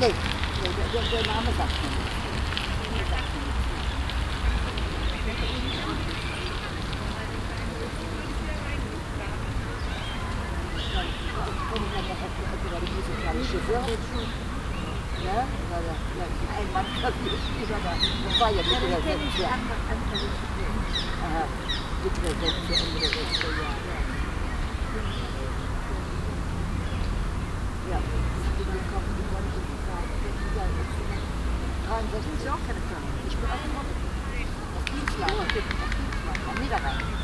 Nee, der Name sagt mir nichts. Der sagt mir nichts. Entweder die musikalische Firma, ne? Weil ein Mann Klavier spielt, aber das war ja Mitte der 60er. Aha, Mitte der 60er, Ende der 60er Jahre. Ja, die gekommen, die wollen so die Zeit. 63 ist auch keine Firma. Ich bin aus Dienstlagen, am Niederrhein.